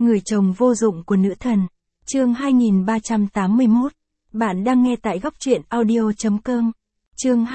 Người chồng vô dụng của nữ thần. Chương 2381. Bạn đang nghe tại góc truyện audio.com. Chương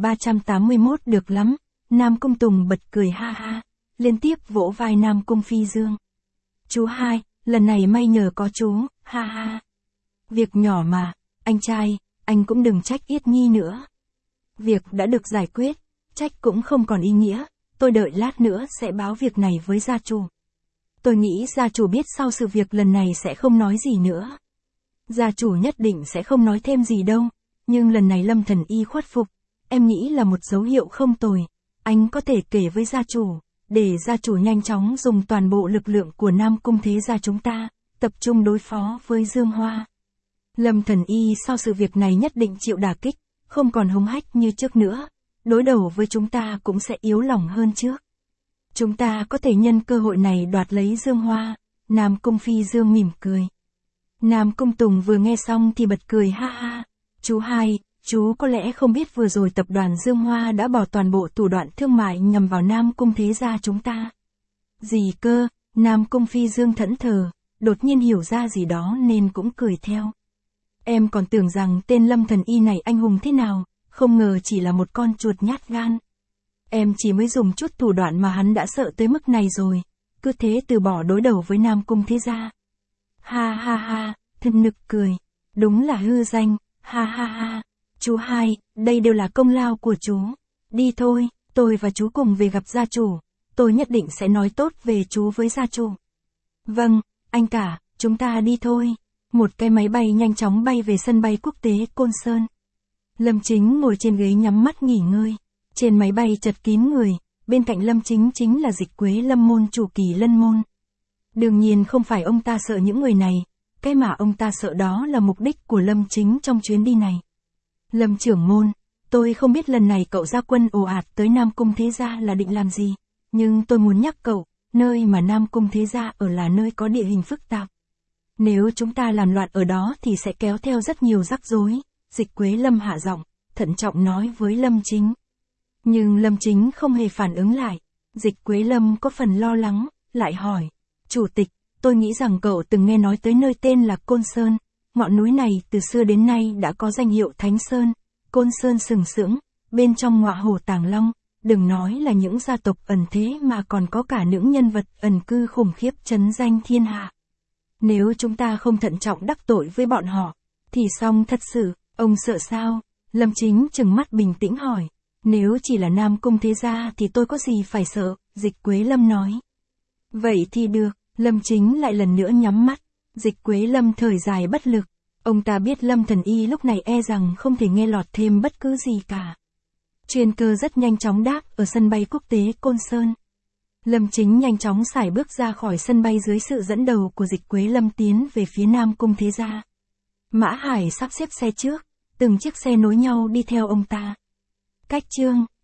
2381 được lắm. Nam Cung Tùng bật cười ha ha, liên tiếp vỗ vai Nam Cung Phi Dương. Chú hai, lần này may nhờ có chú, ha ha. Việc nhỏ mà, anh trai, anh cũng đừng trách Yết Nhi nữa. Việc đã được giải quyết, trách cũng không còn ý nghĩa, tôi đợi lát nữa sẽ báo việc này với gia chủ. Tôi nghĩ gia chủ biết sau sự việc lần này sẽ không nói gì nữa. Gia chủ nhất định sẽ không nói thêm gì đâu, nhưng lần này Lâm Thần Y khuất phục, em nghĩ là một dấu hiệu không tồi. Anh có thể kể với gia chủ, để gia chủ nhanh chóng dùng toàn bộ lực lượng của Nam Cung thế gia chúng ta, tập trung đối phó với Dương Hoa. Lâm Thần Y sau sự việc này nhất định chịu đả kích, không còn hống hách như trước nữa, đối đầu với chúng ta cũng sẽ yếu lòng hơn trước. Chúng ta có thể nhân cơ hội này đoạt lấy Dương Hoa. Nam Cung Phi Dương mỉm cười. Nam Cung Tùng vừa nghe xong thì bật cười ha ha. Chú hai, chú có lẽ không biết vừa rồi tập đoàn Dương Hoa đã bỏ toàn bộ thủ đoạn thương mại nhằm vào Nam Cung thế gia chúng ta. Gì cơ? Nam Cung Phi Dương thẫn thờ, đột nhiên hiểu ra gì đó nên cũng cười theo. Em còn tưởng rằng tên Lâm Thần Y này anh hùng thế nào, không ngờ chỉ là một con chuột nhát gan. Em chỉ mới dùng chút thủ đoạn mà hắn đã sợ tới mức này rồi, cứ thế từ bỏ đối đầu với Nam Cung thế gia. Ha ha ha, thân nực cười, đúng là hư danh, ha ha ha. Chú hai, đây đều là công lao của chú. Đi thôi, tôi và chú cùng về gặp gia chủ, tôi nhất định sẽ nói tốt về chú với gia chủ. Vâng, anh cả, chúng ta đi thôi. Một cái máy bay nhanh chóng bay về sân bay quốc tế Côn Sơn. Lâm Chính ngồi trên ghế nhắm mắt nghỉ ngơi. Trên máy bay chật kín người, bên cạnh Lâm Chính chính là Dịch Quế Lâm môn chủ Kỳ Lân môn. Đương nhiên không phải ông ta sợ những người này, cái mà ông ta sợ đó là mục đích của Lâm Chính trong chuyến đi này. Lâm trưởng môn, tôi không biết lần này cậu ra quân ồ ạt tới Nam Cung thế gia là định làm gì, nhưng tôi muốn nhắc cậu, nơi mà Nam Cung thế gia ở là nơi có địa hình phức tạp. Nếu chúng ta làm loạn ở đó thì sẽ kéo theo rất nhiều rắc rối. Dịch Quế Lâm hạ giọng, thận trọng nói với Lâm Chính. Nhưng Lâm Chính không hề phản ứng lại. Dịch Quế Lâm có phần lo lắng, lại hỏi. Chủ tịch, tôi nghĩ rằng cậu từng nghe nói tới nơi tên là Côn Sơn. Ngọn núi này từ xưa đến nay đã có danh hiệu Thánh Sơn. Côn Sơn sừng sững, bên trong ngọa hổ tàng long. Đừng nói là những gia tộc ẩn thế mà còn có cả những nhân vật ẩn cư khủng khiếp trấn danh thiên hạ. Nếu chúng ta không thận trọng đắc tội với bọn họ, thì xong thật sự, ông sợ sao? Lâm Chính trừng mắt bình tĩnh hỏi. Nếu chỉ là Nam Cung thế gia thì tôi có gì phải sợ, Dịch Quế Lâm nói. Vậy thì được, Lâm Chính lại lần nữa nhắm mắt. Dịch Quế Lâm thở dài bất lực. Ông ta biết Lâm Thần Y lúc này e rằng không thể nghe lọt thêm bất cứ gì cả. Chuyên cơ rất nhanh chóng đáp ở sân bay quốc tế Côn Sơn. Lâm Chính nhanh chóng sải bước ra khỏi sân bay dưới sự dẫn đầu của Dịch Quế Lâm tiến về phía Nam Cung thế gia. Mã Hải sắp xếp xe trước, từng chiếc xe nối nhau đi theo ông ta. Cách chương